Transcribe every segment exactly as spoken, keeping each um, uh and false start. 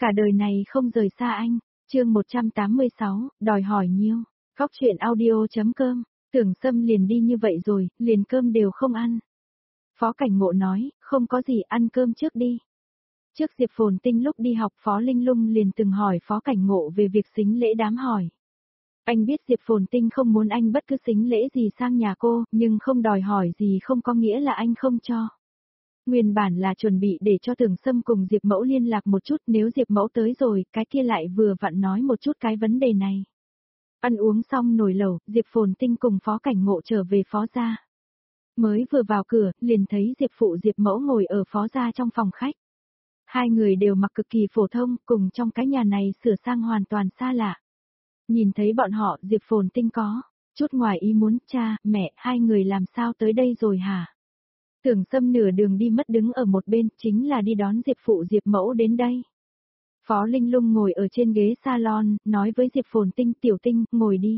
cả đời này không rời xa anh. Chương một trăm tám mươi sáu, đòi hỏi nhiêu. Góc truyện audio.com. Tưởng Sâm liền đi như vậy rồi, liền cơm đều không ăn. Phó Cảnh Ngộ nói, không có gì, ăn cơm trước đi. Trước Diệp Phồn Tinh lúc đi học, Phó Linh Lung liền từng hỏi Phó Cảnh Ngộ về việc sính lễ đám hỏi. Anh biết Diệp Phồn Tinh không muốn anh bất cứ sính lễ gì sang nhà cô, nhưng không đòi hỏi gì không có nghĩa là anh không cho. Nguyên bản là chuẩn bị để cho Tưởng Sâm cùng Diệp Mẫu liên lạc một chút, nếu Diệp Mẫu tới rồi, cái kia lại vừa vặn nói một chút cái vấn đề này. Ăn uống xong nồi lẩu, Diệp Phồn Tinh cùng Phó Cảnh Ngộ trở về Phó gia. Mới vừa vào cửa, liền thấy Diệp Phụ Diệp Mẫu ngồi ở Phó gia trong phòng khách. Hai người đều mặc cực kỳ phổ thông, cùng trong cái nhà này sửa sang hoàn toàn xa lạ. Nhìn thấy bọn họ, Diệp Phồn Tinh có chút ngoài ý muốn, cha, mẹ, hai người làm sao tới đây rồi hả? Tưởng Sâm nửa đường đi mất đứng ở một bên, chính là đi đón Diệp Phụ Diệp Mẫu đến đây. Phó Linh Lung ngồi ở trên ghế salon, nói với Diệp Phồn Tinh, Tiểu Tinh, ngồi đi.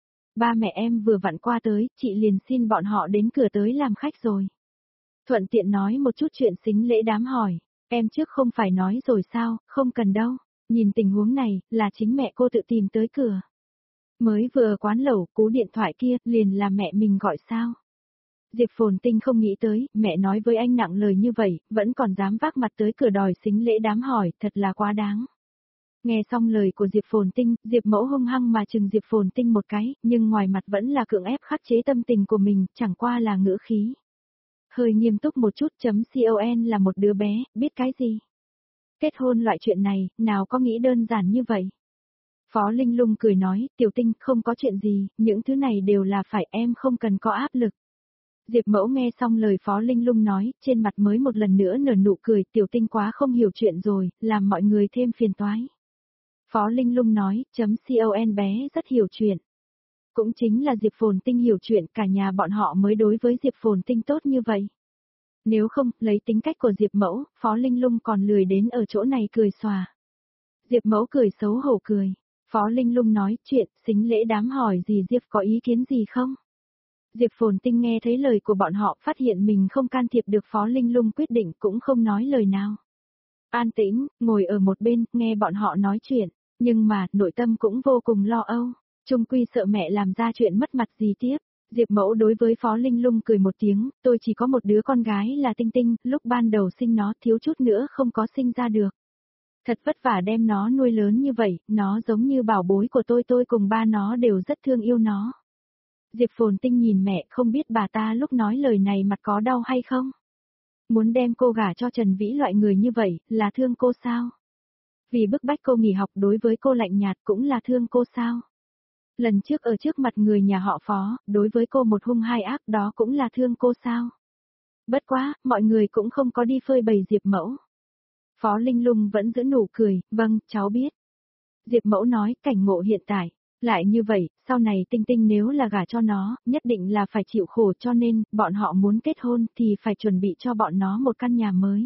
Ba mẹ em vừa vặn qua tới, chị liền xin bọn họ đến cửa tới làm khách rồi. Thuận tiện nói một chút chuyện sính lễ đám hỏi, em trước không phải nói rồi sao, không cần đâu. Nhìn tình huống này, là chính mẹ cô tự tìm tới cửa. Mới vừa quán lẩu, cú điện thoại kia, liền là mẹ mình gọi sao. Diệp Phồn Tinh không nghĩ tới, mẹ nói với anh nặng lời như vậy, vẫn còn dám vác mặt tới cửa đòi sính lễ đám hỏi, thật là quá đáng. Nghe xong lời của Diệp Phồn Tinh, Diệp Mẫu hung hăng mà chừng Diệp Phồn Tinh một cái, nhưng ngoài mặt vẫn là cưỡng ép khắc chế tâm tình của mình, chẳng qua là ngữ khí. Hơi nghiêm túc một chút, chấm con là một đứa bé, biết cái gì. Kết hôn loại chuyện này, nào có nghĩ đơn giản như vậy. Phó Linh Lung cười nói, Tiểu Tinh, không có chuyện gì, những thứ này đều là phải, em không cần có áp lực. Diệp Mẫu nghe xong lời Phó Linh Lung nói, trên mặt mới một lần nữa nở nụ cười, Tiểu Tinh quá không hiểu chuyện rồi, làm mọi người thêm phiền toái. Phó Linh Lung nói, chấm con bé rất hiểu chuyện. Cũng chính là Diệp Phồn Tinh hiểu chuyện, cả nhà bọn họ mới đối với Diệp Phồn Tinh tốt như vậy. Nếu không, lấy tính cách của Diệp Mẫu, Phó Linh Lung còn lười đến ở chỗ này cười xòa. Diệp Mẫu cười xấu hổ cười. Phó Linh Lung nói, chuyện, sính lễ đám hỏi gì Diệp có ý kiến gì không? Diệp Phồn Tinh nghe thấy lời của bọn họ, phát hiện mình không can thiệp được Phó Linh Lung quyết định, cũng không nói lời nào. An tĩnh, ngồi ở một bên, nghe bọn họ nói chuyện, nhưng mà, nội tâm cũng vô cùng lo âu, chung quy sợ mẹ làm ra chuyện mất mặt gì tiếp. Diệp Mẫu đối với Phó Linh Lung cười một tiếng, tôi chỉ có một đứa con gái là Tinh Tinh, lúc ban đầu sinh nó thiếu chút nữa không có sinh ra được. Thật vất vả đem nó nuôi lớn như vậy, nó giống như bảo bối của tôi, tôi cùng ba nó đều rất thương yêu nó. Diệp Phồn Tinh nhìn mẹ, không biết bà ta lúc nói lời này mặt có đau hay không? Muốn đem cô gả cho Trần Vĩ loại người như vậy, là thương cô sao? Vì bức bách cô nghỉ học đối với cô lạnh nhạt cũng là thương cô sao? Lần trước ở trước mặt người nhà họ Phó, đối với cô một hung hai ác đó cũng là thương cô sao? Bất quá, mọi người cũng không có đi phơi bày Diệp Mẫu. Phó Linh Lung vẫn giữ nụ cười, vâng, cháu biết. Diệp Mẫu nói, Cảnh Ngộ hiện tại, lại như vậy, sau này Tinh Tinh nếu là gả cho nó, nhất định là phải chịu khổ, cho nên, bọn họ muốn kết hôn thì phải chuẩn bị cho bọn nó một căn nhà mới.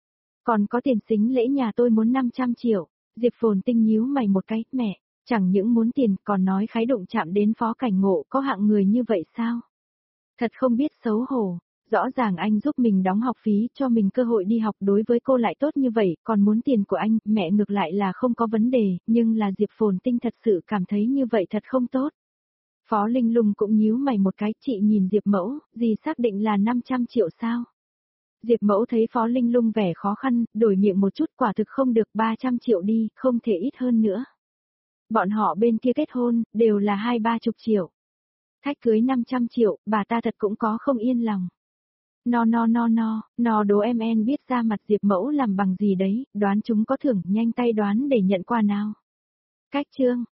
Còn có tiền sính lễ nhà tôi muốn năm trăm triệu, Diệp Phồn Tinh nhíu mày một cái, mẹ, chẳng những muốn tiền còn nói khái đụng chạm đến Phó Cảnh Ngộ, có hạng người như vậy sao? Thật không biết xấu hổ. Rõ ràng anh giúp mình đóng học phí, cho mình cơ hội đi học, đối với cô lại tốt như vậy, còn muốn tiền của anh, mẹ ngược lại là không có vấn đề, nhưng là Diệp Phồn Tinh thật sự cảm thấy như vậy thật không tốt. Phó Linh Lung cũng nhíu mày một cái, chị nhìn Diệp Mẫu, gì xác định là năm trăm triệu sao? Diệp Mẫu thấy Phó Linh Lung vẻ khó khăn, đổi miệng một chút, quả thực không được, ba trăm triệu đi, không thể ít hơn nữa. Bọn họ bên kia kết hôn, đều là hai ba chục triệu. Thách cưới năm trăm triệu, bà ta thật cũng có không yên lòng. No no no no, no đố em en biết ra mặt Diệp Mẫu làm bằng gì đấy, đoán chúng có thưởng, nhanh tay đoán để nhận quà nào. Cách chương,